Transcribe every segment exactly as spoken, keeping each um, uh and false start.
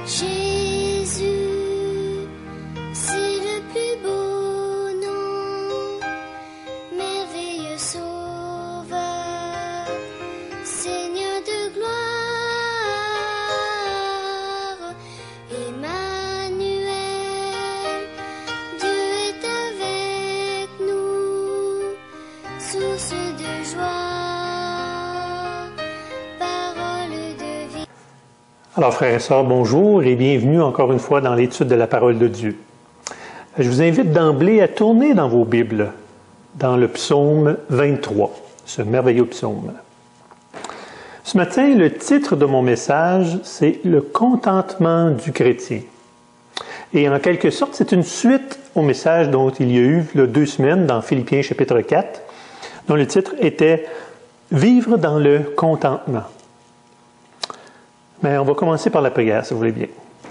Jésus, c'est le plus beau nom, merveilleux Sauveur, Seigneur de gloire, Emmanuel, Dieu est avec nous, source de joie, parole de vie. Alors, frères et sœurs, bonjour et bienvenue encore une fois dans l'étude de la parole de Dieu. Je vous invite d'emblée à tourner dans vos Bibles, dans le psaume vingt-trois, ce merveilleux psaume. Ce matin, le titre de mon message, c'est « Le contentement du chrétien ». Et en quelque sorte, c'est une suite au message dont il y a eu là, deux semaines dans Philippiens chapitre quatre, dont le titre était « Vivre dans le contentement ». Mais on va commencer par la prière, si vous voulez bien.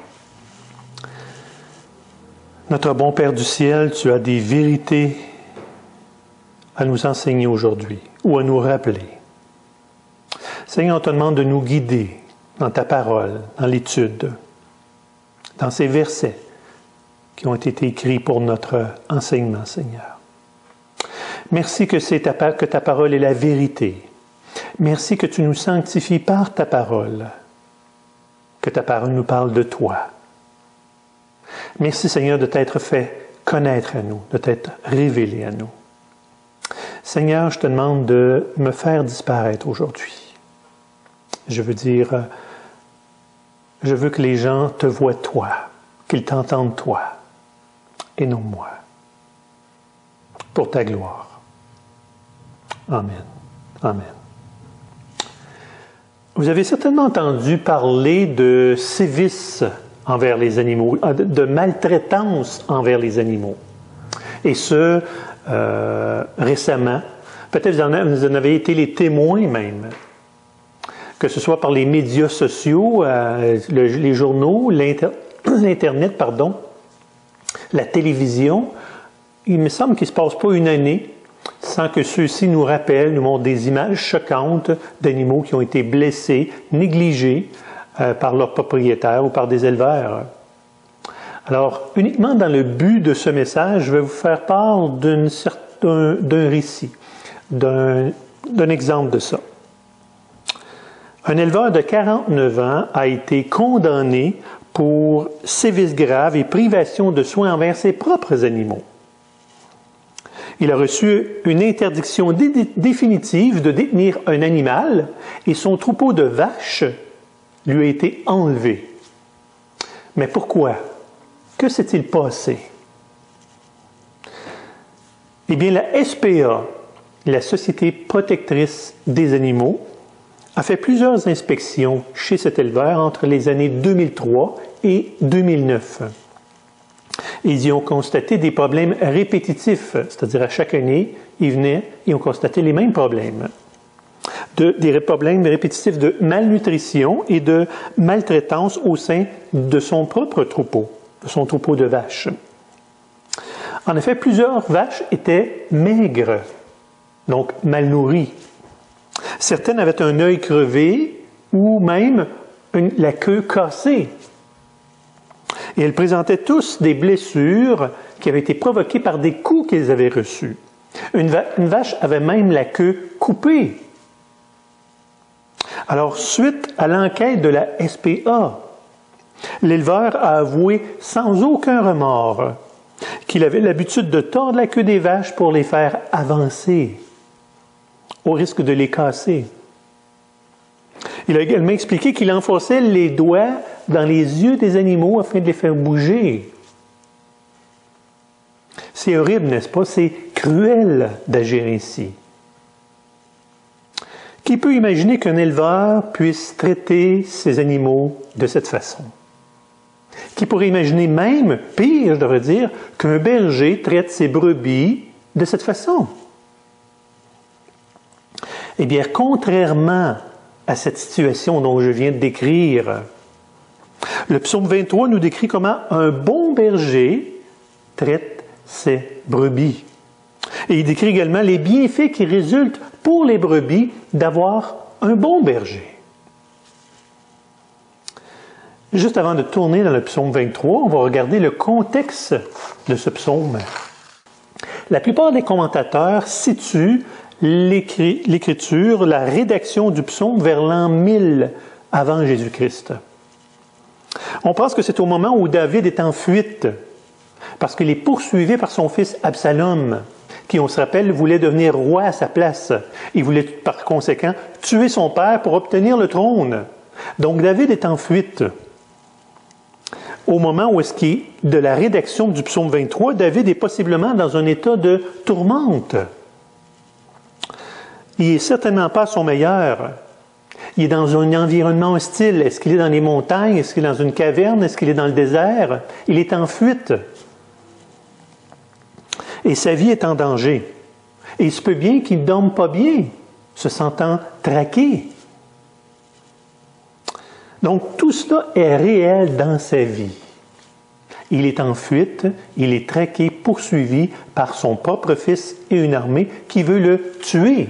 Notre bon Père du ciel, tu as des vérités à nous enseigner aujourd'hui ou à nous rappeler. Seigneur, on te demande de nous guider dans ta parole, dans l'étude, dans ces versets qui ont été écrits pour notre enseignement, Seigneur. Merci que, c'est ta, que ta parole est la vérité. Merci que tu nous sanctifies par ta parole. Que ta parole nous parle de toi. Merci Seigneur de t'être fait connaître à nous, de t'être révélé à nous. Seigneur, je te demande de me faire disparaître aujourd'hui. Je veux dire, je veux que les gens te voient toi, qu'ils t'entendent toi, et non moi. Pour ta gloire. Amen. Amen. Vous avez certainement entendu parler de sévices envers les animaux, de maltraitance envers les animaux. Et ce, euh, récemment, peut-être vous en avez été les témoins même, que ce soit par les médias sociaux, euh, le, les journaux, l'inter, l'Internet, pardon, la télévision. Il me semble qu'il ne se passe pas une année sans que ceux-ci nous rappellent, nous montrent des images choquantes d'animaux qui ont été blessés, négligés euh, par leurs propriétaires ou par des éleveurs. Alors, uniquement dans le but de ce message, je vais vous faire part d'une certain, d'un récit, d'un, d'un exemple de ça. Un éleveur de quarante-neuf ans a été condamné pour sévices graves et privation de soins envers ses propres animaux. Il a reçu une interdiction dé- définitive de détenir un animal et son troupeau de vaches lui a été enlevé. Mais pourquoi? Que s'est-il passé? Eh bien, la S P A, la Société protectrice des animaux, a fait plusieurs inspections chez cet éleveur entre les années deux mille trois et deux mille neuf. Ils y ont constaté des problèmes répétitifs, c'est-à-dire à chaque année, ils venaient et ont constaté les mêmes problèmes. De, des problèmes répétitifs de malnutrition et de maltraitance au sein de son propre troupeau, de son troupeau de vaches. En effet, plusieurs vaches étaient maigres, donc mal nourries. Certaines avaient un œil crevé ou même une, la queue cassée. Et elles présentaient tous des blessures qui avaient été provoquées par des coups qu'elles avaient reçus. Une, va- une vache avait même la queue coupée. Alors, suite à l'enquête de la S P A, l'éleveur a avoué sans aucun remords qu'il avait l'habitude de tordre la queue des vaches pour les faire avancer, au risque de les casser. Il a également expliqué qu'il enfonçait les doigts dans les yeux des animaux afin de les faire bouger. C'est horrible, n'est-ce pas? C'est cruel d'agir ainsi. Qui peut imaginer qu'un éleveur puisse traiter ses animaux de cette façon? Qui pourrait imaginer même, pire, je devrais dire, qu'un berger traite ses brebis de cette façon? Eh bien, contrairement à cette situation dont je viens de décrire, le psaume vingt-trois nous décrit comment un bon berger traite ses brebis. Et il décrit également les bienfaits qui résultent pour les brebis d'avoir un bon berger. Juste avant de tourner dans le psaume vingt-trois, on va regarder le contexte de ce psaume. La plupart des commentateurs situent l'écrit, l'écriture, la rédaction du psaume vers l'an mille avant Jésus-Christ. On pense que c'est au moment où David est en fuite, parce qu'il est poursuivi par son fils Absalom, qui, on se rappelle, voulait devenir roi à sa place. Il voulait par conséquent tuer son père pour obtenir le trône. Donc David est en fuite. Au moment où est-ce qu'il, de la rédaction du psaume vingt-trois, David est possiblement dans un état de tourmente. Il n'est certainement pas à son meilleur. Il est dans un environnement hostile. Est-ce qu'il est dans les montagnes? Est-ce qu'il est dans une caverne? Est-ce qu'il est dans le désert? Il est en fuite. Et sa vie est en danger. Et il se peut bien qu'il ne dorme pas bien, se sentant traqué. Donc, tout cela est réel dans sa vie. Il est en fuite, il est traqué, poursuivi par son propre fils et une armée qui veut le tuer.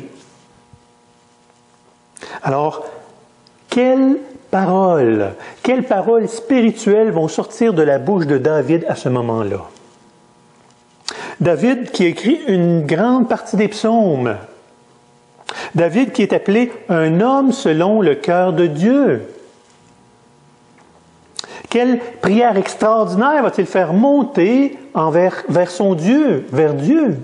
Alors, quelles paroles, quelles paroles spirituelles vont sortir de la bouche de David à ce moment-là? David qui a écrit une grande partie des psaumes. David qui est appelé un homme selon le cœur de Dieu. Quelle prière extraordinaire va-t-il faire monter envers, vers son Dieu, vers Dieu?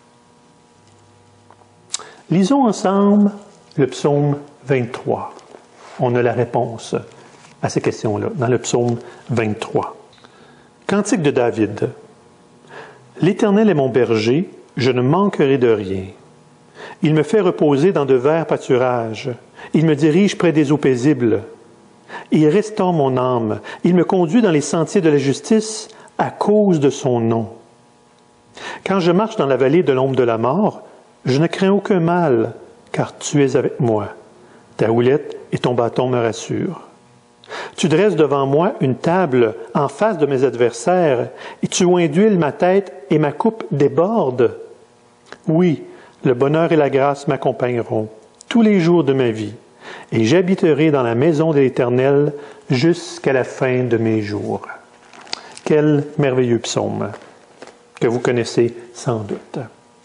Lisons ensemble le psaume vingt-trois. On a la réponse à ces questions-là dans le psaume vingt-trois. Cantique de David. L'Éternel est mon berger, je ne manquerai de rien. Il me fait reposer dans de verts pâturages. Il me dirige près des eaux paisibles. Il restaure mon âme. Il me conduit dans les sentiers de la justice à cause de son nom. Quand je marche dans la vallée de l'ombre de la mort, je ne crains aucun mal, car tu es avec moi. Ta houlette et ton bâton me rassurent. Tu dresses devant moi une table en face de mes adversaires, et tu oins d'huile ma tête et ma coupe déborde. Oui, le bonheur et la grâce m'accompagneront tous les jours de ma vie. Et j'habiterai dans la maison de l'Éternel jusqu'à la fin de mes jours. Quel merveilleux psaume que vous connaissez sans doute.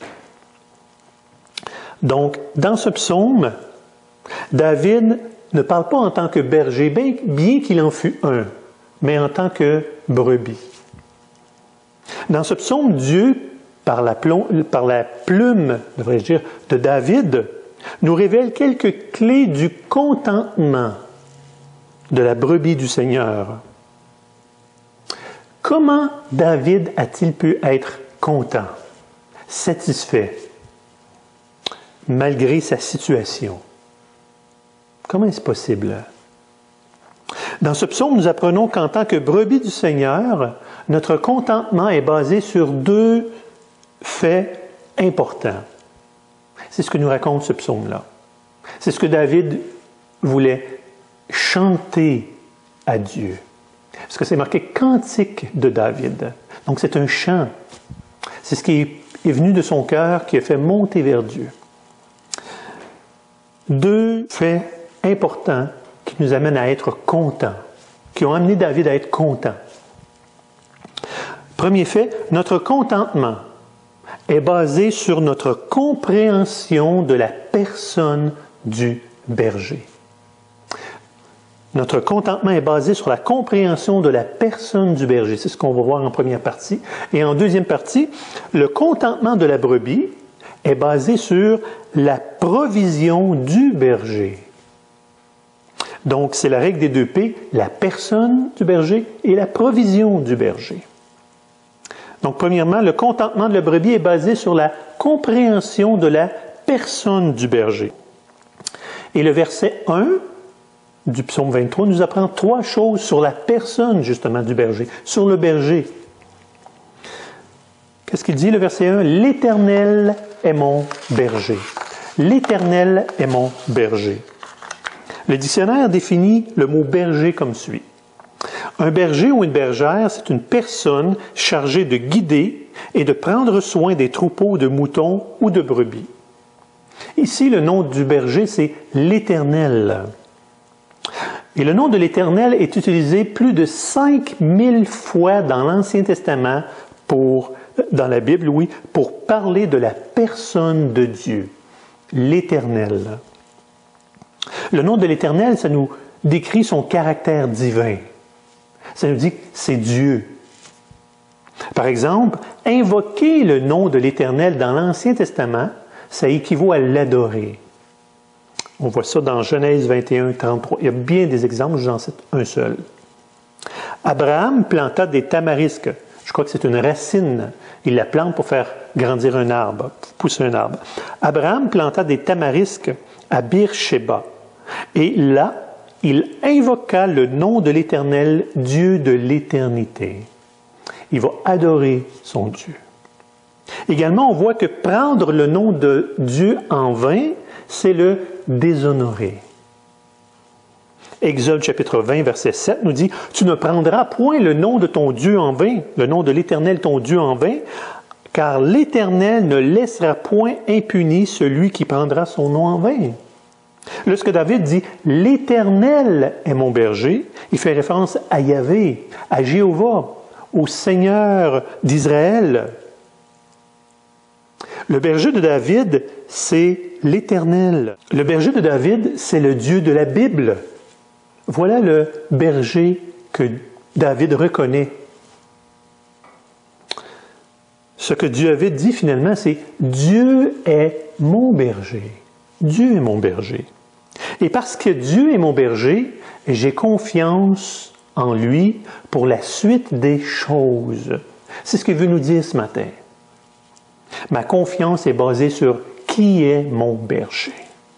Donc, dans ce psaume, David ne parle pas en tant que berger, bien, bien qu'il en fût un, mais en tant que brebis. Dans ce psaume, Dieu, par la, plom, par la plume, devrais-je dire, de David, nous révèle quelques clés du contentement de la brebis du Seigneur. Comment David a-t-il pu être content, satisfait, malgré sa situation? Comment est-ce possible? Dans ce psaume, nous apprenons qu'en tant que brebis du Seigneur, notre contentement est basé sur deux faits importants. C'est ce que nous raconte ce psaume-là. C'est ce que David voulait chanter à Dieu. Parce que c'est marqué « Cantique de David ». Donc c'est un chant. C'est ce qui est venu de son cœur, qui a fait monter vers Dieu. Deux faits importants qui nous amènent à être contents, qui ont amené David à être content. Premier fait, notre contentement est basé sur notre compréhension de la personne du berger. Notre contentement est basé sur la compréhension de la personne du berger. C'est ce qu'on va voir en première partie. Et en deuxième partie, le contentement de la brebis est basé sur la provision du berger. Donc, c'est la règle des deux P, la personne du berger et la provision du berger. Donc, premièrement, le contentement de la brebis est basé sur la compréhension de la personne du berger. Et le verset un du psaume vingt-trois nous apprend trois choses sur la personne, justement, du berger, sur le berger. Qu'est-ce qu'il dit, le verset un? « L'Éternel est mon berger. L'Éternel est mon berger. » Le dictionnaire définit le mot berger comme suit. Un berger ou une bergère, c'est une personne chargée de guider et de prendre soin des troupeaux de moutons ou de brebis. Ici, le nom du berger, c'est l'Éternel. Et le nom de l'Éternel est utilisé plus de cinq mille fois dans l'Ancien Testament, pour, dans la Bible, oui, pour parler de la personne de Dieu, l'Éternel. Le nom de l'Éternel, ça nous décrit son caractère divin. Ça nous dit que c'est Dieu. Par exemple, invoquer le nom de l'Éternel dans l'Ancien Testament, ça équivaut à l'adorer. On voit ça dans Genèse vingt et un, trente-trois. Il y a bien des exemples, j'en cite un seul. Abraham planta des tamarisques. Je crois que c'est une racine. Il la plante pour faire grandir un arbre, pour pousser un arbre. Abraham planta des tamarisques à Beer-Sheba. Et là, il invoqua le nom de l'Éternel, Dieu de l'éternité. Il va adorer son Dieu. Également, on voit que prendre le nom de Dieu en vain, c'est le déshonorer. Exode chapitre vingt, verset sept nous dit « Tu ne prendras point le nom de ton Dieu en vain, le nom de l'Éternel ton Dieu en vain, car l'Éternel ne laissera point impuni celui qui prendra son nom en vain. » Lorsque David dit « L'Éternel est mon berger », il fait référence à Yahvé, à Jéhovah, au Seigneur d'Israël. Le berger de David, c'est l'Éternel. Le berger de David, c'est le Dieu de la Bible. Voilà le berger que David reconnaît. Ce que Dieu avait dit finalement, c'est « Dieu est mon berger ». Dieu est mon berger. Et parce que Dieu est mon berger, j'ai confiance en lui pour la suite des choses. C'est ce qu'il veut nous dire ce matin. Ma confiance est basée sur qui est mon berger,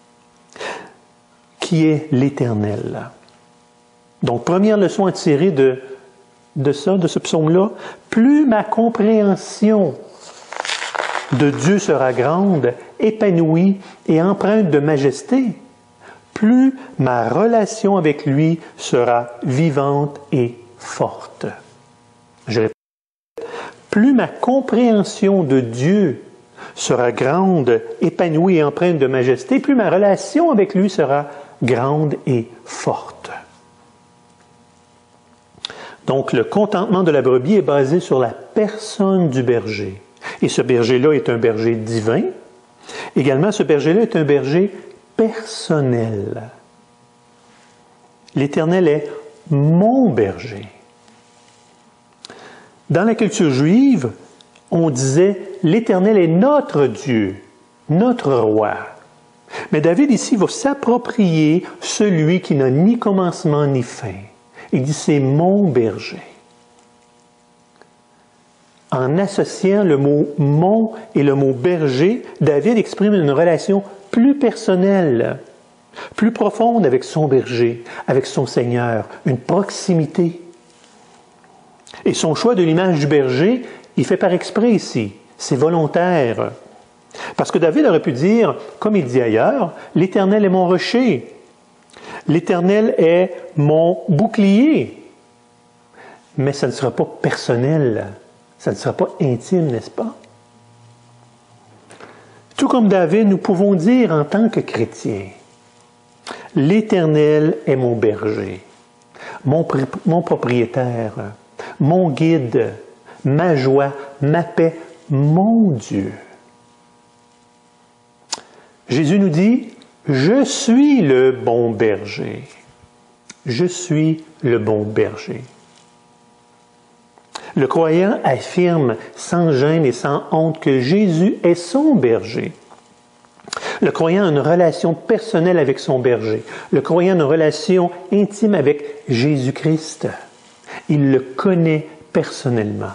qui est l'Éternel. Donc, première leçon à tirer de, de ça, de ce psaume-là, plus ma compréhension de Dieu sera grande, épanouie et empreinte de majesté, plus ma relation avec lui sera vivante et forte. Je répète, plus ma compréhension de Dieu sera grande, épanouie et empreinte de majesté, plus ma relation avec lui sera grande et forte. Donc, le contentement de la brebis est basé sur la personne du berger. Et ce berger-là est un berger divin. Également, ce berger-là est un berger personnel. L'Éternel est mon berger. Dans la culture juive, on disait « l'Éternel est notre Dieu, notre roi ». Mais David ici va s'approprier celui qui n'a ni commencement ni fin. Il dit « c'est mon berger ». En associant le mot « mon » et le mot « berger », David exprime une relation plus personnelle, plus profonde avec son berger, avec son Seigneur, une proximité. Et son choix de l'image du berger, il fait par exprès ici, c'est volontaire. Parce que David aurait pu dire, comme il dit ailleurs, « l'Éternel est mon rocher, l'Éternel est mon bouclier ». Mais ça ne sera pas personnel. Ça ne sera pas intime, n'est-ce pas? Tout comme David, nous pouvons dire en tant que chrétiens, « L'Éternel est mon berger, mon, mon propriétaire, mon guide, ma joie, ma paix, mon Dieu. » Jésus nous dit, « Je suis le bon berger. Je suis le bon berger. » Le croyant affirme sans gêne et sans honte que Jésus est son berger. Le croyant a une relation personnelle avec son berger. Le croyant a une relation intime avec Jésus-Christ. Il le connaît personnellement.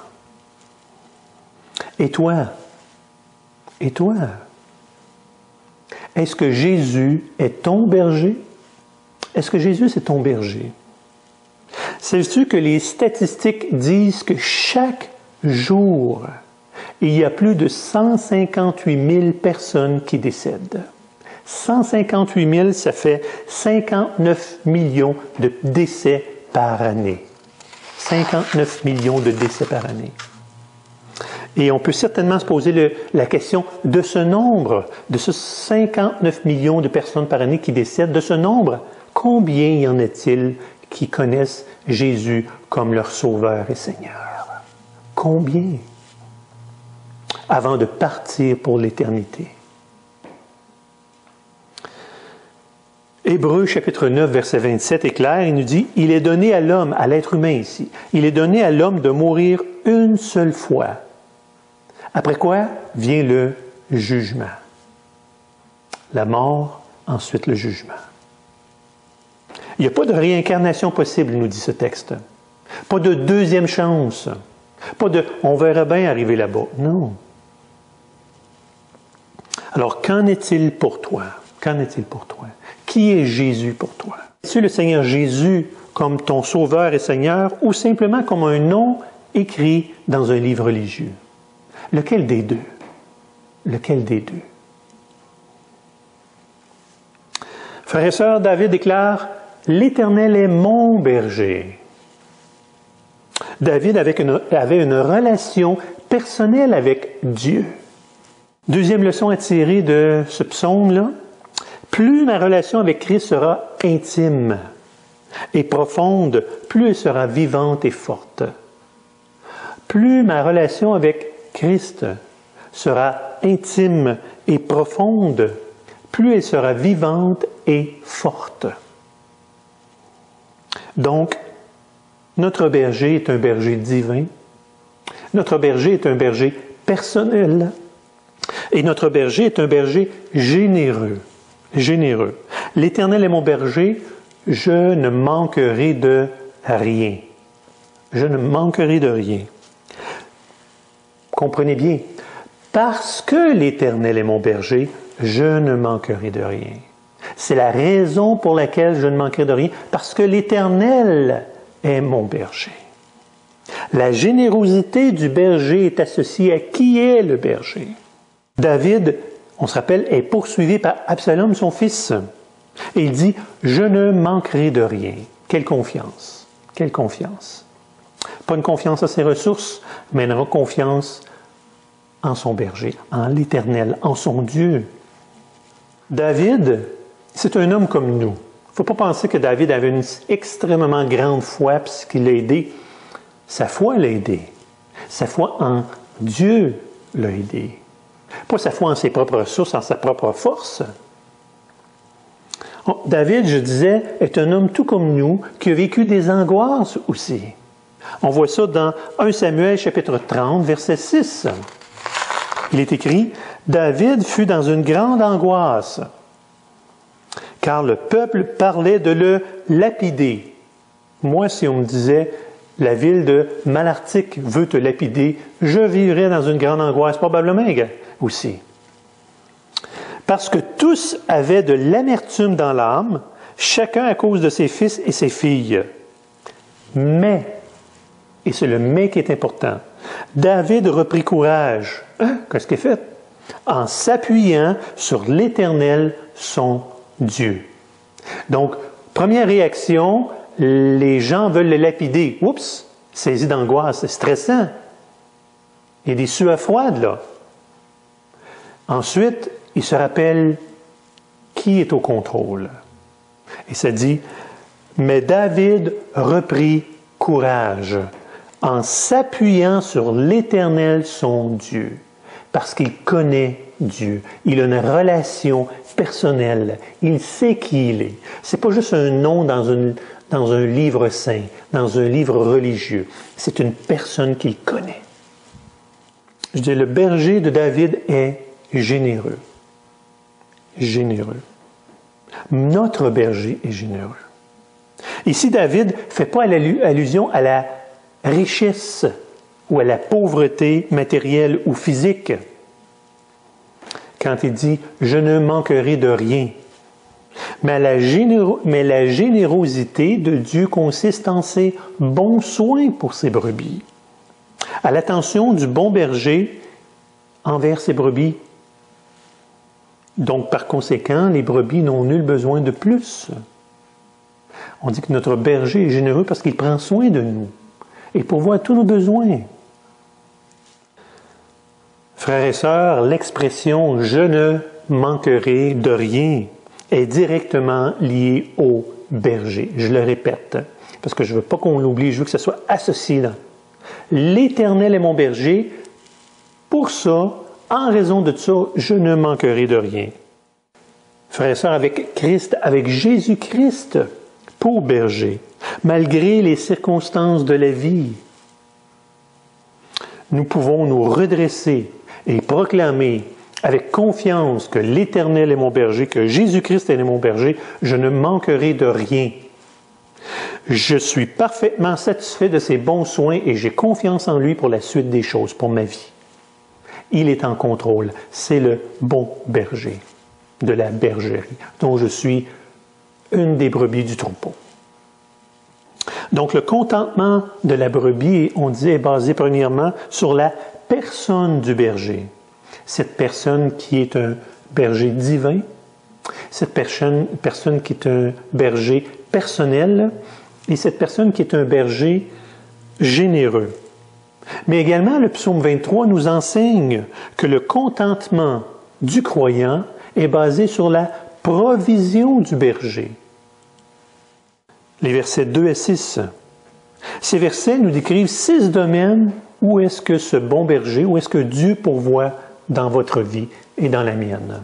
Et toi? Et toi? Est-ce que Jésus est ton berger? Est-ce que Jésus est ton berger? Sais-tu que les statistiques disent que chaque jour, il y a plus de cent cinquante-huit mille personnes qui décèdent? cent cinquante-huit mille, ça fait cinquante-neuf millions de décès par année. cinquante-neuf millions de décès par année. Et on peut certainement se poser le, la question de ce nombre, de ce cinquante-neuf millions de personnes par année qui décèdent, de ce nombre, combien y en a-t-il qui connaissent Jésus comme leur Sauveur et Seigneur? Combien? Avant de partir pour l'éternité. Hébreux chapitre neuf, verset vingt-sept est clair, il nous dit, il est donné à l'homme, à l'être humain ici, il est donné à l'homme de mourir une seule fois. Après quoi vient le jugement. La mort, ensuite le jugement. Il n'y a pas de réincarnation possible, nous dit ce texte. Pas de deuxième chance. Pas de « on verra bien arriver là-bas ». Non. Alors, qu'en est-il pour toi? Qu'en est-il pour toi? Qui est Jésus pour toi? Es-tu le Seigneur Jésus comme ton Sauveur et Seigneur ou simplement comme un nom écrit dans un livre religieux? Lequel des deux? Lequel des deux? Frères et sœurs, David déclare « L'Éternel est mon berger ». David avait une, avait une relation personnelle avec Dieu. Deuxième leçon à tirer de ce psaume-là, plus ma relation avec Christ sera intime et profonde, plus elle sera vivante et forte. Plus ma relation avec Christ sera intime et profonde, plus elle sera vivante et forte. Donc, notre berger est un berger divin, notre berger est un berger personnel, et notre berger est un berger généreux. Généreux. L'Éternel est mon berger, je ne manquerai de rien. Je ne manquerai de rien. Comprenez bien, parce que l'Éternel est mon berger, je ne manquerai de rien. C'est la raison pour laquelle je ne manquerai de rien, parce que l'Éternel est mon berger. La générosité du berger est associée à qui est le berger. David, on se rappelle, est poursuivi par Absalom, son fils. Et il dit, je ne manquerai de rien. Quelle confiance! Quelle confiance! Pas une confiance à ses ressources, mais une confiance en son berger, en l'Éternel, en son Dieu. David, c'est un homme comme nous. Il ne faut pas penser que David avait une extrêmement grande foi puisqu'il l'a aidé. Sa foi l'a aidé. Sa foi en Dieu l'a aidé. Pas sa foi en ses propres ressources, en sa propre force. David, je disais, est un homme tout comme nous, qui a vécu des angoisses aussi. On voit ça dans premier Samuel, chapitre trente, verset six. Il est écrit, « David fut dans une grande angoisse, car le peuple parlait de le lapider. » Moi, si on me disait, la ville de Malartic veut te lapider, je vivrais dans une grande angoisse, probablement aussi. Parce que tous avaient de l'amertume dans l'âme, chacun à cause de ses fils et ses filles. Mais, et c'est le mais qui est important, David reprit courage. Hein? Qu'est-ce qu'il a fait? En s'appuyant sur l'Éternel, son Dieu. Donc, première réaction, les gens veulent le lapider. Oups, saisi d'angoisse, c'est stressant. Il y a des sueurs froides, là. Ensuite, il se rappelle qui est au contrôle. Et ça dit, « Mais David reprit courage en s'appuyant sur l'Éternel, son Dieu, parce qu'il connaît Dieu. Il a une relation personnelle. Il sait qui il est. C'est pas juste un nom dans une dans un livre saint, dans un livre religieux. C'est une personne qu'il connaît. » Je dis, le berger de David est généreux. Généreux. Notre berger est généreux. Ici, David ne fait pas allusion à la richesse ou à la pauvreté matérielle ou physique. Quand il dit « je ne manquerai de rien », mais la, généro- mais la générosité de Dieu consiste en ses bons soins pour ses brebis, à l'attention du bon berger envers ses brebis. Donc, par conséquent, les brebis n'ont nul besoin de plus. On dit que notre berger est généreux parce qu'il prend soin de nous et pourvoit tous nos besoins. Frères et sœurs, l'expression « je ne manquerai de rien » est directement liée au berger. Je le répète, parce que je ne veux pas qu'on l'oublie, je veux que ça soit associé dans. L'Éternel est mon berger, pour ça, en raison de ça, je ne manquerai de rien. Frères et sœurs, avec Christ, avec Jésus-Christ pour berger, malgré les circonstances de la vie, nous pouvons nous redresser et proclamer avec confiance que l'Éternel est mon berger, que Jésus-Christ est mon berger, je ne manquerai de rien. Je suis parfaitement satisfait de ses bons soins et j'ai confiance en lui pour la suite des choses, pour ma vie. Il est en contrôle. C'est le bon berger de la bergerie, dont je suis une des brebis du troupeau. Donc, le contentement de la brebis, on dit, est basé premièrement sur la personne du berger. Cette personne qui est un berger divin, cette personne, personne qui est un berger personnel, et cette personne qui est un berger généreux. Mais également, le psaume vingt-trois nous enseigne que le contentement du croyant est basé sur la provision du berger. Les versets deux à six. Ces versets nous décrivent six domaines où est-ce que ce bon berger, où est-ce que Dieu pourvoit dans votre vie et dans la mienne.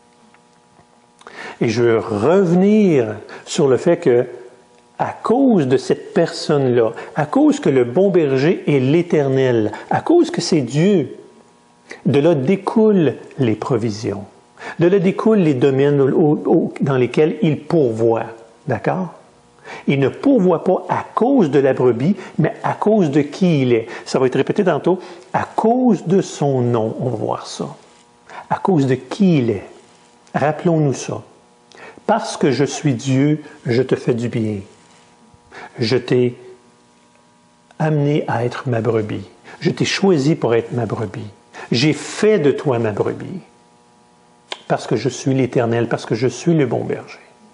Et je veux revenir sur le fait que, à cause de cette personne-là, à cause que le bon berger est l'Éternel, à cause que c'est Dieu, de là découlent les provisions. De là découlent les domaines dans lesquels il pourvoit. D'accord? Il ne pourvoit pas à cause de la brebis, mais à cause de qui il est. Ça va être répété tantôt. À cause de son nom, on va voir ça. À cause de qui il est. Rappelons-nous ça. Parce que je suis Dieu, je te fais du bien. Je t'ai amené à être ma brebis. Je t'ai choisi pour être ma brebis. J'ai fait de toi ma brebis. Parce que je suis l'Éternel, parce que je suis le bon berger.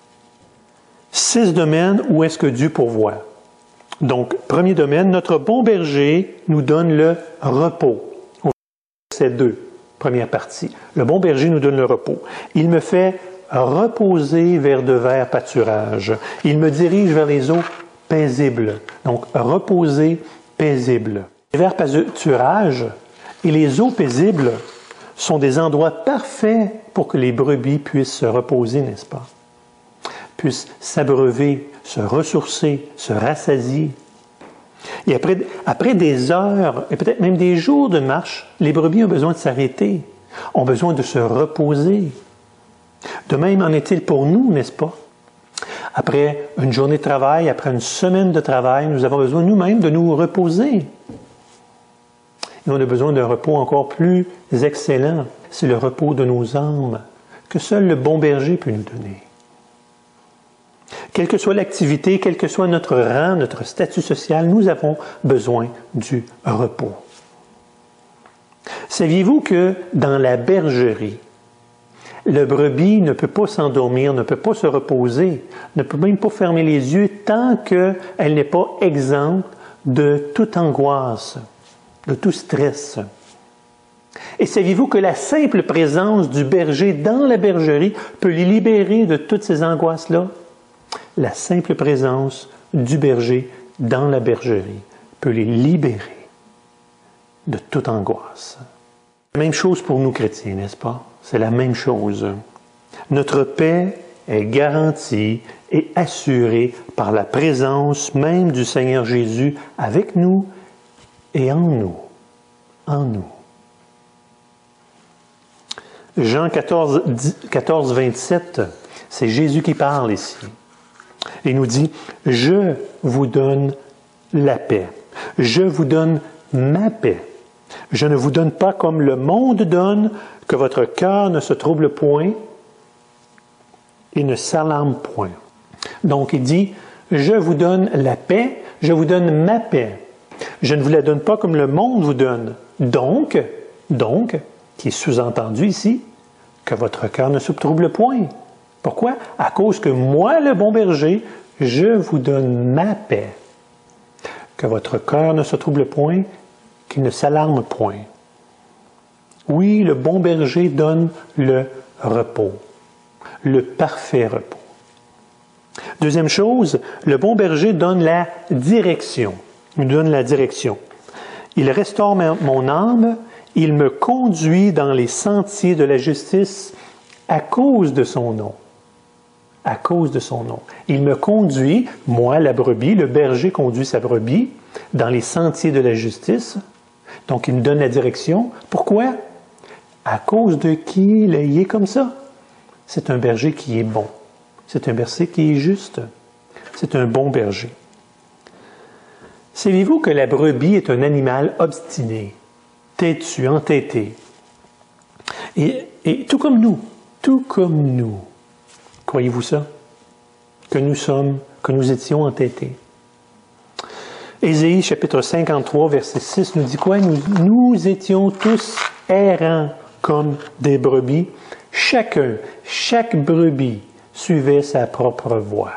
Six domaines où est-ce que Dieu pourvoit. Donc, premier domaine, notre bon berger nous donne le repos. Au verset deux, première partie. Le bon berger nous donne le repos. Il me fait reposer vers de verts pâturages. Il me dirige vers les eaux paisibles. Donc, reposer, paisible. Les verts pâturages et les eaux paisibles sont des endroits parfaits pour que les brebis puissent se reposer, n'est-ce pas? Puissent s'abreuver, se ressourcer, se rassasier. Et après, après des heures, et peut-être même des jours de marche, les brebis ont besoin de s'arrêter, ont besoin de se reposer. De même en est-il pour nous, n'est-ce pas? Après une journée de travail, après une semaine de travail, nous avons besoin nous-mêmes de nous reposer. Et on a besoin d'un repos encore plus excellent. C'est le repos de nos âmes, que seul le bon berger peut nous donner. Quelle que soit l'activité, quel que soit notre rang, notre statut social, nous avons besoin du repos. Saviez-vous que dans la bergerie, le brebis ne peut pas s'endormir, ne peut pas se reposer, ne peut même pas fermer les yeux tant qu'elle n'est pas exempte de toute angoisse, de tout stress. Et saviez-vous que la simple présence du berger dans la bergerie peut les libérer de toutes ces angoisses-là? La simple présence du berger dans la bergerie peut les libérer de toute angoisse. La même chose pour nous chrétiens, n'est-ce pas? C'est la même chose. Notre paix est garantie et assurée par la présence même du Seigneur Jésus avec nous et en nous. En nous. Jean quatorze, vingt-sept, c'est Jésus qui parle ici. Il nous dit, « Je vous donne la paix. Je vous donne ma paix. Je ne vous donne pas comme le monde donne, que votre cœur ne se trouble point et ne s'alarme point. » Donc, il dit, « Je vous donne la paix, je vous donne ma paix. Je ne vous la donne pas comme le monde vous donne. Donc, donc, qui est sous-entendu ici, que votre cœur ne se trouble point. » Pourquoi? À cause que moi, le bon berger, je vous donne ma paix. Que votre cœur ne se trouble point, qu'il ne s'alarme point. Oui, le bon berger donne le repos, le parfait repos. Deuxième chose, le bon berger donne la direction. Il donne la direction. Il restaure mon âme, il me conduit dans les sentiers de la justice à cause de son nom. À cause de son nom. Il me conduit, moi, la brebis, le berger conduit sa brebis dans les sentiers de la justice. Donc, il me donne la direction. Pourquoi? À cause de qui il est comme ça. C'est un berger qui est bon. C'est un berger qui est juste. C'est un bon berger. Savez-vous que la brebis est un animal obstiné, têtu, entêté? Et, et tout comme nous, tout comme nous. Croyez-vous ça? Que nous sommes, que nous étions entêtés. Ésaïe chapitre cinquante-trois, verset six nous dit quoi? Nous, nous étions tous errants comme des brebis. Chacun, chaque brebis suivait sa propre voie.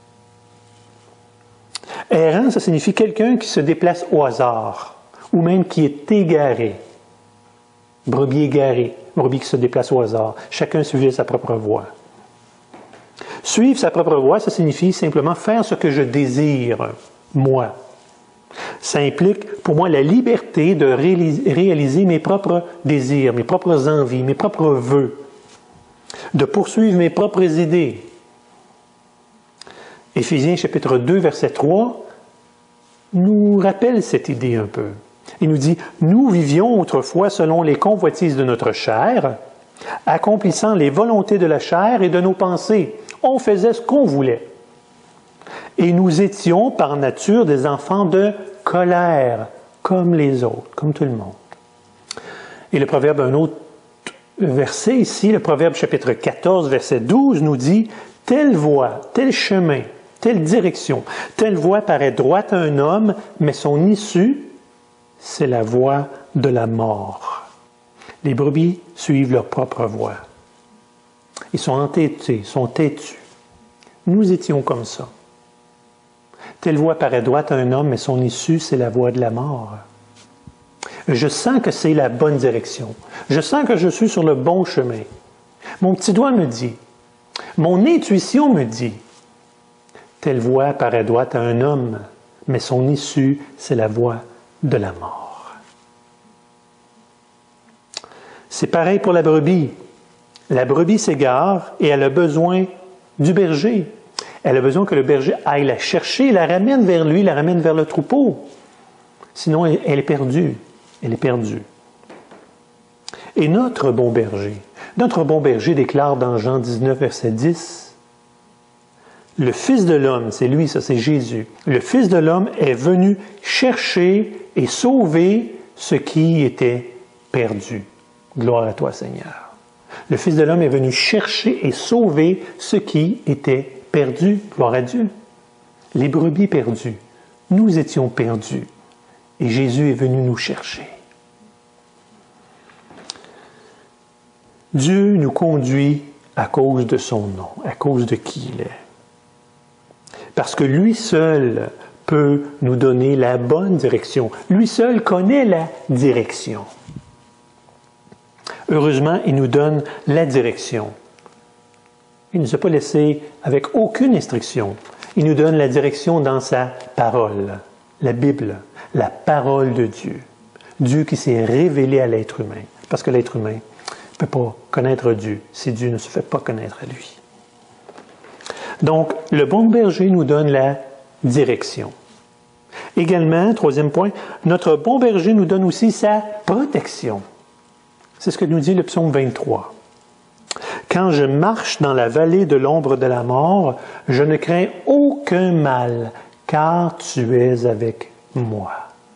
Errant, ça signifie quelqu'un qui se déplace au hasard, ou même qui est égaré. Brebis égaré, brebis qui se déplace au hasard. Chacun suivait sa propre voie. Suivre sa propre voie, ça signifie simplement faire ce que je désire, moi. Ça implique pour moi la liberté de réaliser mes propres désirs, mes propres envies, mes propres vœux, de poursuivre mes propres idées. Éphésiens chapitre deux, verset trois, nous rappelle cette idée un peu. Il nous dit, « Nous vivions autrefois selon les convoitises de notre chair, accomplissant les volontés de la chair et de nos pensées. On faisait ce qu'on voulait. Et nous étions par nature des enfants de colère, comme les autres, comme tout le monde. » Et le proverbe, un autre verset ici, le proverbe chapitre quatorze, verset douze, nous dit, « Telle voie, tel chemin, telle direction, telle voie paraît droite à un homme, mais son issue, c'est la voie de la mort. » Les brebis suivent leur propre voie. Ils sont entêtés, sont têtus. Nous étions comme ça. Telle voie paraît droite à un homme, mais son issue, c'est la voie de la mort. Je sens que c'est la bonne direction. Je sens que je suis sur le bon chemin. Mon petit doigt me dit, mon intuition me dit, telle voie paraît droite à un homme, mais son issue, c'est la voie de la mort. C'est pareil pour la brebis. La brebis s'égare et elle a besoin du berger. Elle a besoin que le berger aille la chercher, la ramène vers lui, la ramène vers le troupeau. Sinon, elle est perdue. Elle est perdue. Et notre bon berger, notre bon berger déclare dans Jean dix-neuf, verset dix, « Le Fils de l'homme, c'est lui, ça c'est Jésus, le Fils de l'homme est venu chercher et sauver ce qui était perdu. » Gloire à toi, Seigneur. Le Fils de l'homme est venu chercher et sauver ce qui était perdu. Gloire à Dieu. Les brebis perdues. Nous étions perdus. Et Jésus est venu nous chercher. Dieu nous conduit à cause de son nom, à cause de qui il est. Parce que lui seul peut nous donner la bonne direction. Lui seul connaît la direction. Heureusement, il nous donne la direction. Il ne nous a pas laissé avec aucune instruction. Il nous donne la direction dans sa parole, la Bible, la parole de Dieu. Dieu qui s'est révélé à l'être humain. Parce que l'être humain ne peut pas connaître Dieu si Dieu ne se fait pas connaître à lui. Donc, le bon berger nous donne la direction. Également, troisième point, notre bon berger nous donne aussi sa protection. C'est ce que nous dit le psaume vingt-trois. « Quand je marche dans la vallée de l'ombre de la mort, je ne crains aucun mal, car tu es avec moi. »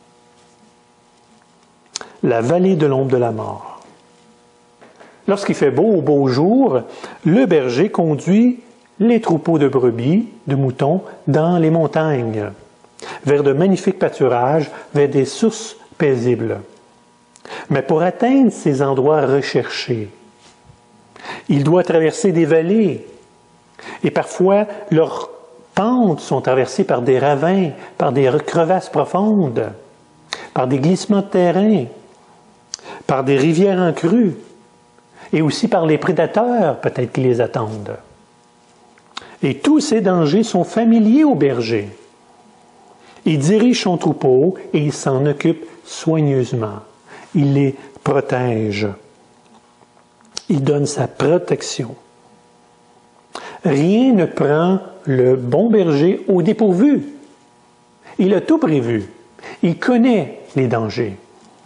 La vallée de l'ombre de la mort. Lorsqu'il fait beau au beau jour, le berger conduit les troupeaux de brebis, de moutons, dans les montagnes, vers de magnifiques pâturages, vers des sources paisibles. Mais pour atteindre ces endroits recherchés, il doit traverser des vallées. Et parfois, leurs pentes sont traversées par des ravins, par des crevasses profondes, par des glissements de terrain, par des rivières en crue, et aussi par les prédateurs, peut-être, qui les attendent. Et tous ces dangers sont familiers au berger. Il dirige son troupeau et il s'en occupe soigneusement. Il les protège. Il donne sa protection. Rien ne prend le bon berger au dépourvu. Il a tout prévu. Il connaît les dangers.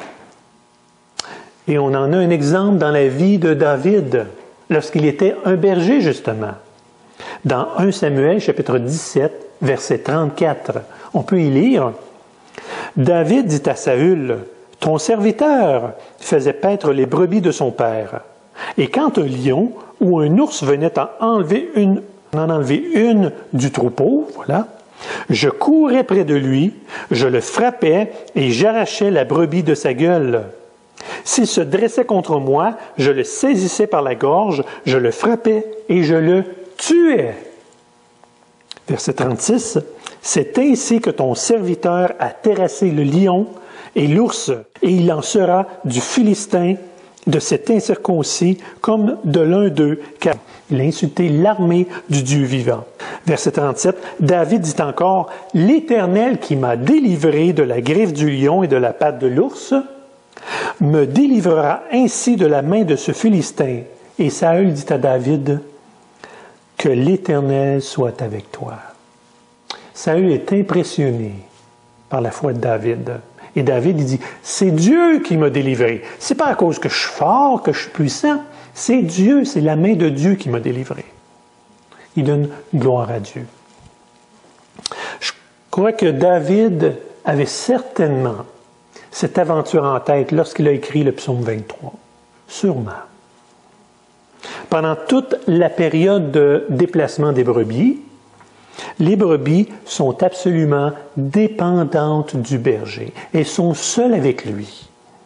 Et on en a un exemple dans la vie de David, lorsqu'il était un berger, justement. Dans premier Samuel, chapitre dix-sept, verset trente-quatre, on peut y lire « David dit à Saül, « Ton serviteur faisait paître les brebis de son père. Et quand un lion ou un ours venait en enlever une, en enlever une du troupeau, voilà, je courais près de lui, je le frappais et j'arrachais la brebis de sa gueule. S'il se dressait contre moi, je le saisissais par la gorge, je le frappais et je le tuais. » Verset trente-six, « C'est ainsi que ton serviteur a terrassé le lion et l'ours, et il en sera du Philistin, de cet incirconcis, comme de l'un d'eux, car il a insulté l'armée du Dieu vivant. » Verset trente-sept, David dit encore, « L'Éternel qui m'a délivré de la griffe du lion et de la patte de l'ours, me délivrera ainsi de la main de ce Philistin. » Et Saül dit à David, « Que l'Éternel soit avec toi. » Saül est impressionné par la foi de David. Et David, il dit, « C'est Dieu qui m'a délivré. C'est pas à cause que je suis fort, que je suis puissant. C'est Dieu, c'est la main de Dieu qui m'a délivré. » Il donne gloire à Dieu. Je crois que David avait certainement cette aventure en tête lorsqu'il a écrit le psaume vingt-trois. Sûrement. Pendant toute la période de déplacement des brebis, les brebis sont absolument dépendantes du berger. Elles sont seules avec lui.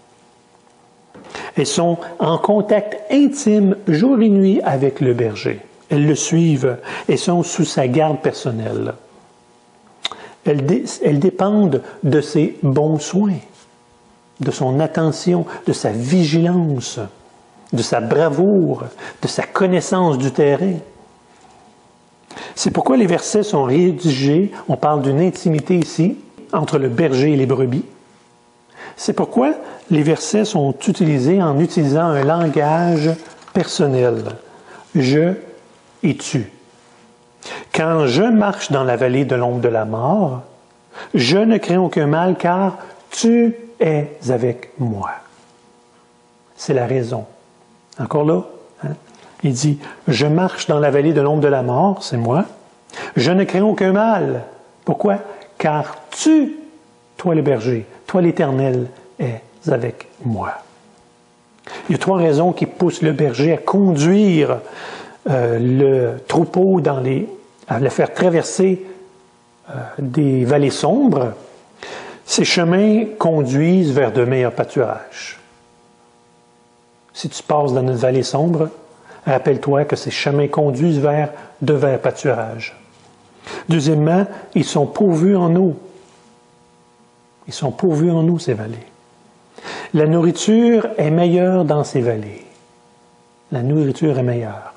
Elles sont en contact intime jour et nuit avec le berger. Elles le suivent et sont sous sa garde personnelle. Elles, dé- elles dépendent de ses bons soins, de son attention, de sa vigilance, de sa bravoure, de sa connaissance du terrain. C'est pourquoi les versets sont rédigés, on parle d'une intimité ici, entre le berger et les brebis. C'est pourquoi les versets sont utilisés en utilisant un langage personnel. Je et tu. Quand je marche dans la vallée de l'ombre de la mort, je ne crains aucun mal car tu es avec moi. C'est la raison. Encore là, hein? Il dit, je marche dans la vallée de l'ombre de la mort, c'est moi. Je ne crains aucun mal. Pourquoi? Car tu, toi le berger, toi l'Éternel, es avec moi. Il y a trois raisons qui poussent le berger à conduire euh, le troupeau dans les, à le faire traverser euh, des vallées sombres. Ces chemins conduisent vers de meilleurs pâturages. Si tu passes dans une vallée sombre, rappelle-toi que ces chemins conduisent vers de verts pâturages. Deuxièmement, ils sont pourvus en eau. Ils sont pourvus en eau, ces vallées. La nourriture est meilleure dans ces vallées. La nourriture est meilleure.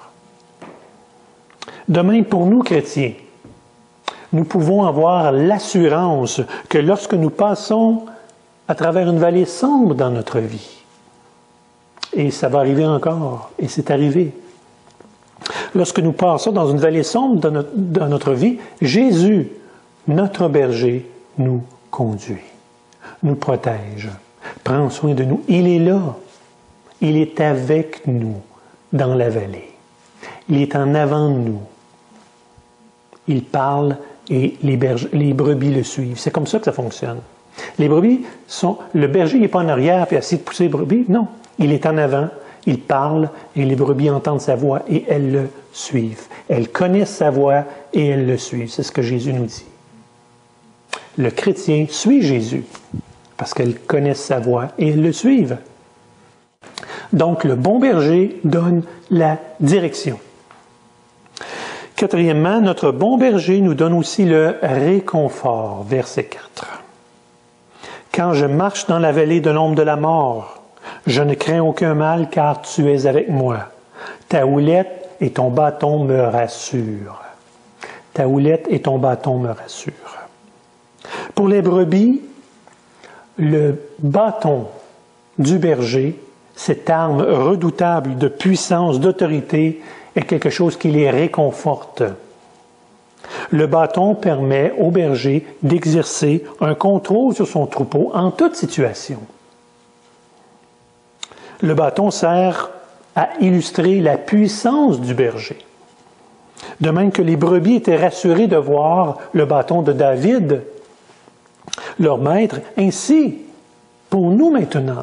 De même, pour nous, chrétiens, nous pouvons avoir l'assurance que lorsque nous passons à travers une vallée sombre dans notre vie, et ça va arriver encore, et c'est arrivé. Lorsque nous passons dans une vallée sombre dans notre, dans notre vie, Jésus, notre berger, nous conduit, nous protège, prend soin de nous. Il est là. Il est avec nous dans la vallée. Il est en avant de nous. Il parle et les, berge, les brebis le suivent. C'est comme ça que ça fonctionne. Les brebis sont... Le berger n'est pas en arrière et essaie de pousser les brebis. Non. Il est en avant, il parle et les brebis entendent sa voix et elles le suivent. Elles connaissent sa voix et elles le suivent. C'est ce que Jésus nous dit. Le chrétien suit Jésus parce qu'elles connaissent sa voix et elles le suivent. Donc, le bon berger donne la direction. Quatrièmement, notre bon berger nous donne aussi le réconfort. Verset quatre. Quand je marche dans la vallée de l'ombre de la mort, je ne crains aucun mal car tu es avec moi. Ta houlette et ton bâton me rassurent. ta houlette et ton bâton me rassurent. Pour les brebis, le bâton du berger, cette arme redoutable de puissance, d'autorité, est quelque chose qui les réconforte. Le bâton permet au berger d'exercer un contrôle sur son troupeau en toute situation. Le bâton sert à illustrer la puissance du berger. De même que les brebis étaient rassurées de voir le bâton de David, leur maître, ainsi, pour nous maintenant,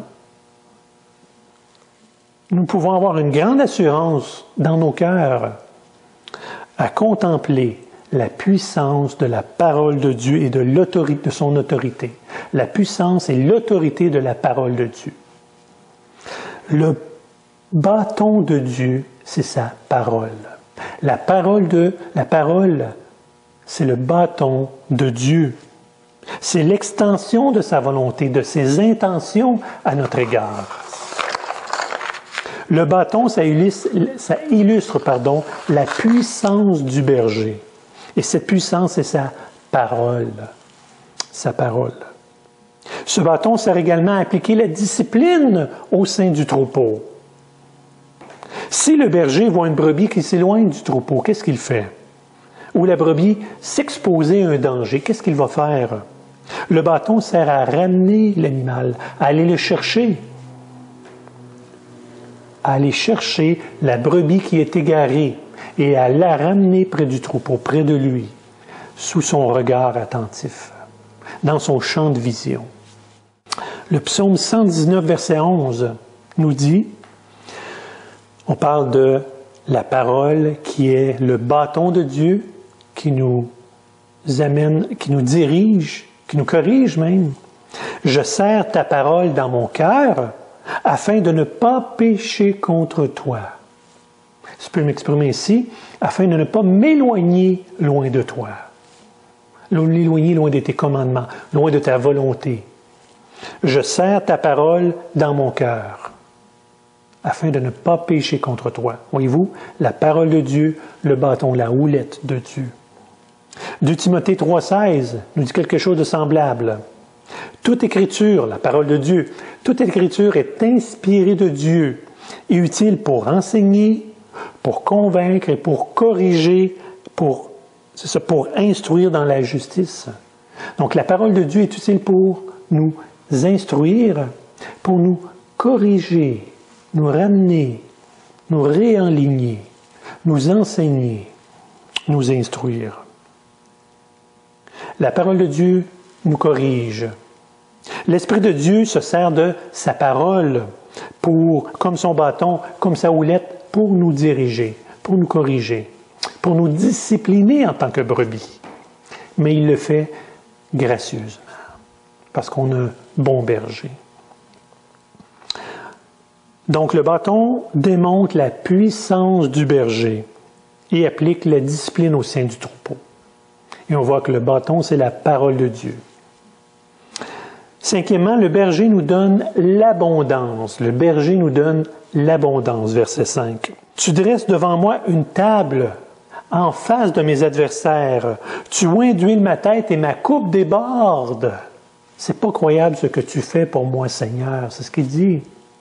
nous pouvons avoir une grande assurance dans nos cœurs à contempler la puissance de la parole de Dieu et de l'autorité, de son autorité. La puissance et l'autorité de la parole de Dieu. Le bâton de Dieu, c'est sa parole. La parole de, la parole, c'est le bâton de Dieu. C'est l'extension de sa volonté, de ses intentions à notre égard. Le bâton, ça illustre, ça illustre pardon, la puissance du berger. Et cette puissance, c'est sa parole. Sa parole. Ce bâton sert également à appliquer la discipline au sein du troupeau. Si le berger voit une brebis qui s'éloigne du troupeau, qu'est-ce qu'il fait? Ou la brebis s'exposer à un danger, qu'est-ce qu'il va faire? Le bâton sert à ramener l'animal, à aller le chercher. À aller chercher la brebis qui est égarée et à la ramener près du troupeau, près de lui, sous son regard attentif, dans son champ de vision. Le psaume cent dix-neuf, verset onze, nous dit, on parle de la parole qui est le bâton de Dieu, qui nous amène, qui nous dirige, qui nous corrige même. Je serre ta parole dans mon cœur, afin de ne pas pécher contre toi. Je peux m'exprimer ici, afin de ne pas m'éloigner loin de toi. L'éloigner loin de tes commandements, loin de ta volonté. Je serre ta parole dans mon cœur, afin de ne pas pécher contre toi. Voyez-vous, la parole de Dieu, le bâton, la houlette de Dieu. deux Timothée trois, seize nous dit quelque chose de semblable. Toute écriture, la parole de Dieu, toute écriture est inspirée de Dieu et utile pour enseigner, pour convaincre et pour corriger, pour, c'est ça, pour instruire dans la justice. Donc la parole de Dieu est utile pour nous instruire, pour nous corriger, nous ramener, nous réaligner, nous enseigner, nous instruire. La parole de Dieu nous corrige. L'Esprit de Dieu se sert de sa parole pour, comme son bâton, comme sa houlette, pour nous diriger, pour nous corriger, pour nous discipliner en tant que brebis. Mais il le fait gracieusement, parce qu'on a un bon berger. Donc le bâton démontre la puissance du berger et applique la discipline au sein du troupeau. Et on voit que le bâton, c'est la parole de Dieu. Cinquièmement, le berger nous donne l'abondance. Le berger nous donne l'abondance, verset cinq. Tu dresses devant moi une table en face de mes adversaires. Tu oins d'huile ma tête et ma coupe déborde. C'est pas croyable ce que tu fais pour moi, Seigneur. C'est ce qu'il dit.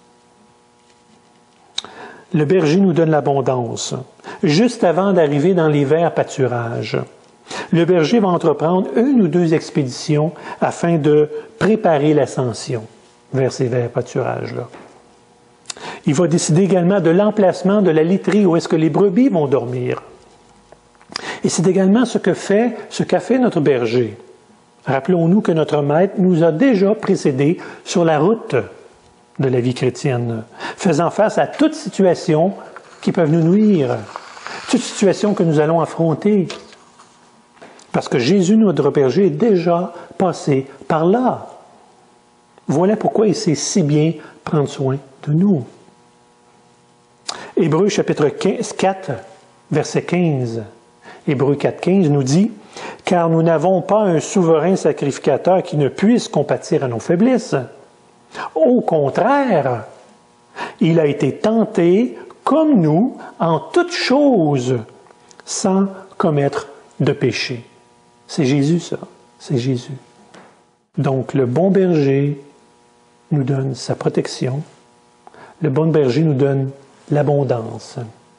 Le berger nous donne l'abondance. Juste avant d'arriver dans les verts pâturages, le berger va entreprendre une ou deux expéditions afin de préparer l'ascension vers ces verts pâturages-là. Il va décider également de l'emplacement de la literie où est-ce que les brebis vont dormir. Et c'est également ce que fait, ce qu'a fait notre berger. Rappelons-nous que notre maître nous a déjà précédés sur la route de la vie chrétienne, faisant face à toute situation qui peuvent nous nuire, toute situation que nous allons affronter. Parce que Jésus, notre berger, est déjà passé par là. Voilà pourquoi il sait si bien prendre soin de nous. Hébreux chapitre quatre, verset quinze. Hébreux quatre, quinze nous dit « Car nous n'avons pas un souverain sacrificateur qui ne puisse compatir à nos faiblesses. Au contraire, il a été tenté comme nous en toutes choses, sans commettre de péché. C'est Jésus, ça. C'est Jésus. Donc, le bon berger nous donne sa protection. Le bon berger nous donne l'abondance.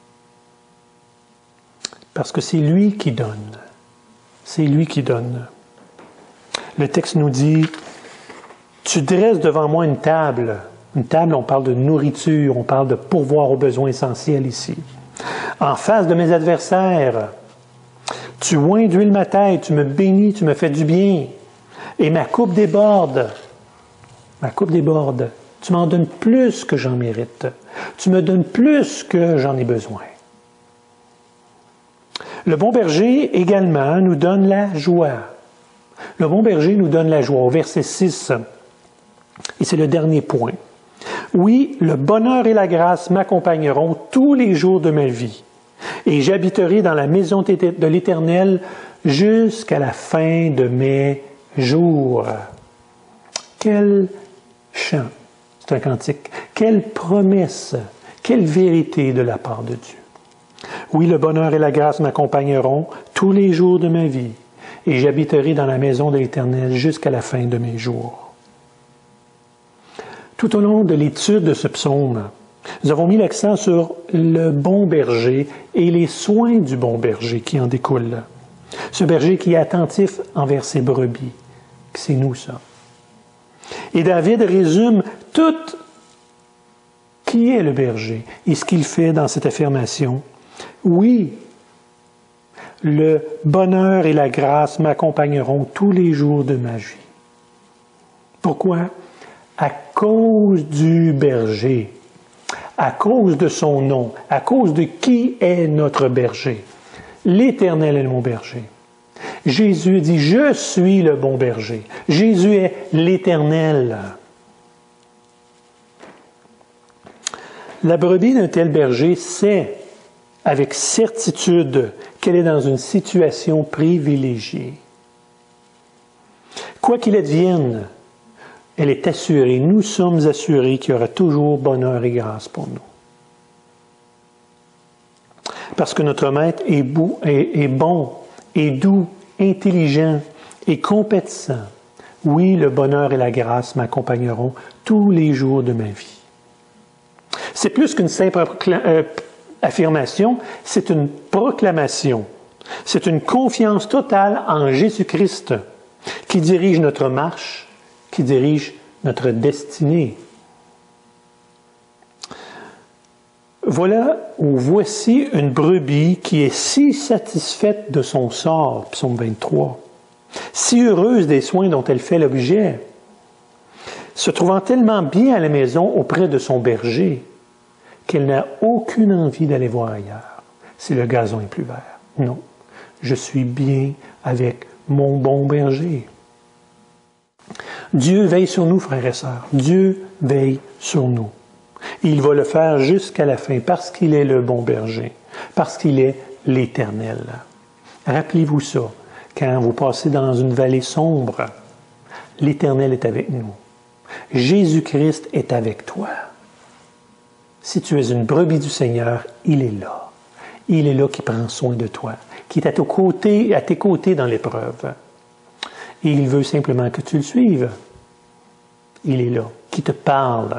Parce que c'est lui qui donne. C'est lui qui donne. Le texte nous dit, « Tu dresses devant moi une table. » Une table, on parle de nourriture, on parle de pourvoir aux besoins essentiels ici. « En face de mes adversaires, tu oins d'huile ma tête, tu me bénis, tu me fais du bien. Et ma coupe déborde. Ma coupe déborde. Tu m'en donnes plus que j'en mérite. Tu me donnes plus que j'en ai besoin. » Le bon berger également nous donne la joie. Le bon berger nous donne la joie. Au verset six, et c'est le dernier point. « Oui, le bonheur et la grâce m'accompagneront tous les jours de ma vie, et j'habiterai dans la maison de l'Éternel jusqu'à la fin de mes jours. » Quel chant! C'est un cantique. Quelle promesse! Quelle vérité de la part de Dieu! Oui, le bonheur et la grâce m'accompagneront tous les jours de ma vie, et j'habiterai dans la maison de l'Éternel jusqu'à la fin de mes jours. Tout au long de l'étude de ce psaume, nous avons mis l'accent sur le bon berger et les soins du bon berger qui en découlent. Ce berger qui est attentif envers ses brebis. C'est nous, ça. Et David résume tout qui est le berger et ce qu'il fait dans cette affirmation. Oui, le bonheur et la grâce m'accompagneront tous les jours de ma vie. Pourquoi? À cause du berger, à cause de son nom, à cause de qui est notre berger. L'Éternel est mon berger. Jésus dit, je suis le bon berger. Jésus est l'Éternel. La brebis d'un tel berger sait avec certitude qu'elle est dans une situation privilégiée. Quoi qu'il advienne, elle est assurée, nous sommes assurés qu'il y aura toujours bonheur et grâce pour nous. Parce que notre maître est, beau, est, est bon, est doux, intelligent et compétissant. Oui, le bonheur et la grâce m'accompagneront tous les jours de ma vie. C'est plus qu'une simple euh, affirmation, c'est une proclamation. C'est une confiance totale en Jésus-Christ qui dirige notre marche, qui dirige notre destinée. Voilà ou voici une brebis qui est si satisfaite de son sort, psaume vingt-trois, si heureuse des soins dont elle fait l'objet, se trouvant tellement bien à la maison auprès de son berger, qu'elle n'a aucune envie d'aller voir ailleurs si le gazon est plus vert. Non, je suis bien avec mon bon berger. Dieu veille sur nous, frères et sœurs. Dieu veille sur nous. Il va le faire jusqu'à la fin parce qu'il est le bon berger, parce qu'il est l'Éternel. Rappelez-vous ça, quand vous passez dans une vallée sombre, l'Éternel est avec nous. Jésus-Christ est avec toi. Si tu es une brebis du Seigneur, il est là. Il est là qui prend soin de toi, qui est à tes côtés, à tes côtés dans l'épreuve. Et il veut simplement que tu le suives. Il est là, qui te parle.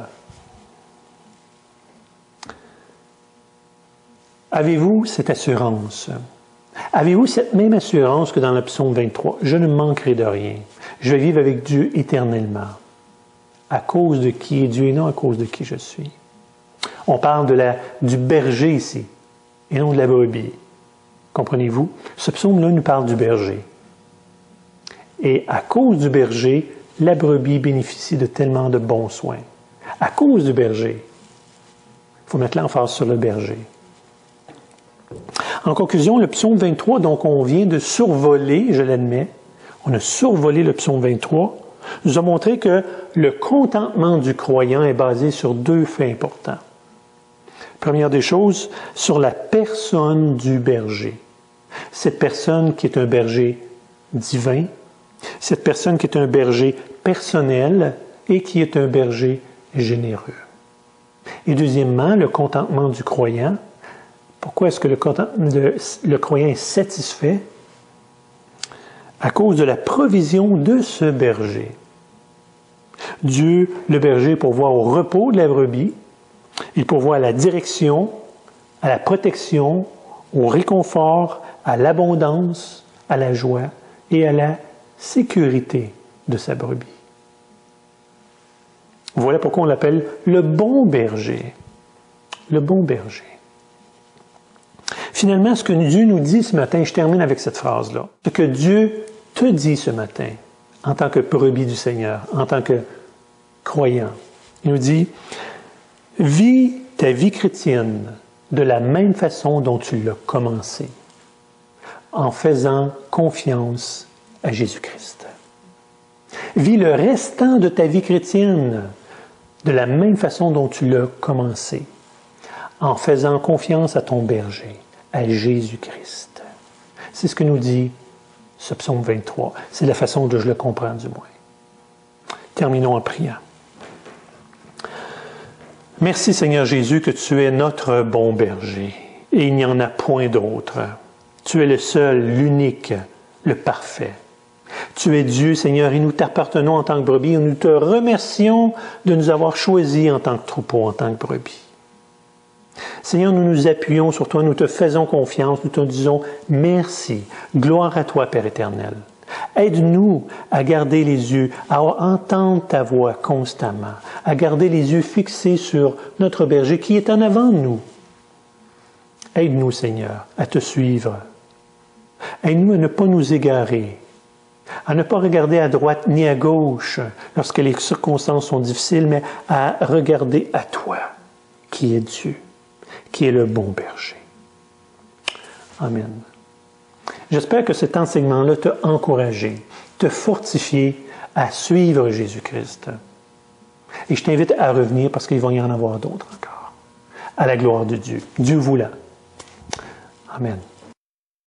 Avez-vous cette assurance? Avez-vous cette même assurance que dans le psaume vingt-trois? Je ne manquerai de rien. Je vais vivre avec Dieu éternellement. À cause de qui est Dieu et non à cause de qui je suis. On parle de la, du berger ici, et non de la brebis. Comprenez-vous? Ce psaume-là nous parle du berger. Et à cause du berger, la brebis bénéficie de tellement de bons soins. À cause du berger. Il faut mettre l'emphase sur le berger. En conclusion, le psaume vingt-trois, donc on vient de survoler, je l'admets, on a survolé le psaume vingt-trois, nous a montré que le contentement du croyant est basé sur deux faits importants. Première des choses, sur la personne du berger. Cette personne qui est un berger divin, cette personne qui est un berger personnel et qui est un berger généreux. Et deuxièmement, le contentement du croyant. Pourquoi est-ce que le, le, le croyant est satisfait? à cause de la provision de ce berger. Dieu, le berger, pourvoit au repos de la brebis, il pourvoit à la direction, à la protection, au réconfort, à l'abondance, à la joie et à la sécurité de sa brebis. Voilà pourquoi on l'appelle le bon berger. Le bon berger. Finalement, ce que Dieu nous dit ce matin, je termine avec cette phrase-là, ce que Dieu te dit ce matin, en tant que brebis du Seigneur, en tant que croyant, il nous dit, vis ta vie chrétienne de la même façon dont tu l'as commencé, en faisant confiance à Jésus-Christ. Vis le restant de ta vie chrétienne de la même façon dont tu l'as commencé, en faisant confiance à ton berger, à Jésus-Christ. C'est ce que nous dit ce psaume vingt-trois. C'est la façon dont je le comprends du moins. Terminons en priant. Merci Seigneur Jésus que tu es notre bon berger et il n'y en a point d'autre. Tu es le seul, l'unique, le parfait. Tu es Dieu, Seigneur, et nous t'appartenons en tant que brebis et nous te remercions de nous avoir choisis en tant que troupeau, en tant que brebis. Seigneur, nous nous appuyons sur toi, nous te faisons confiance, nous te disons merci, gloire à toi, Père éternel. Aide-nous à garder les yeux, à entendre ta voix constamment, à garder les yeux fixés sur notre berger qui est en avant de nous. Aide-nous, Seigneur, à te suivre. Aide-nous à ne pas nous égarer, à ne pas regarder à droite ni à gauche lorsque les circonstances sont difficiles, mais à regarder à toi, qui es Dieu, qui est le bon berger. Amen. J'espère que cet enseignement-là t'a encouragé, t'a fortifié à suivre Jésus-Christ. Et je t'invite à revenir parce qu'il va y en avoir d'autres encore. À la gloire de Dieu. Dieu voulant. Amen.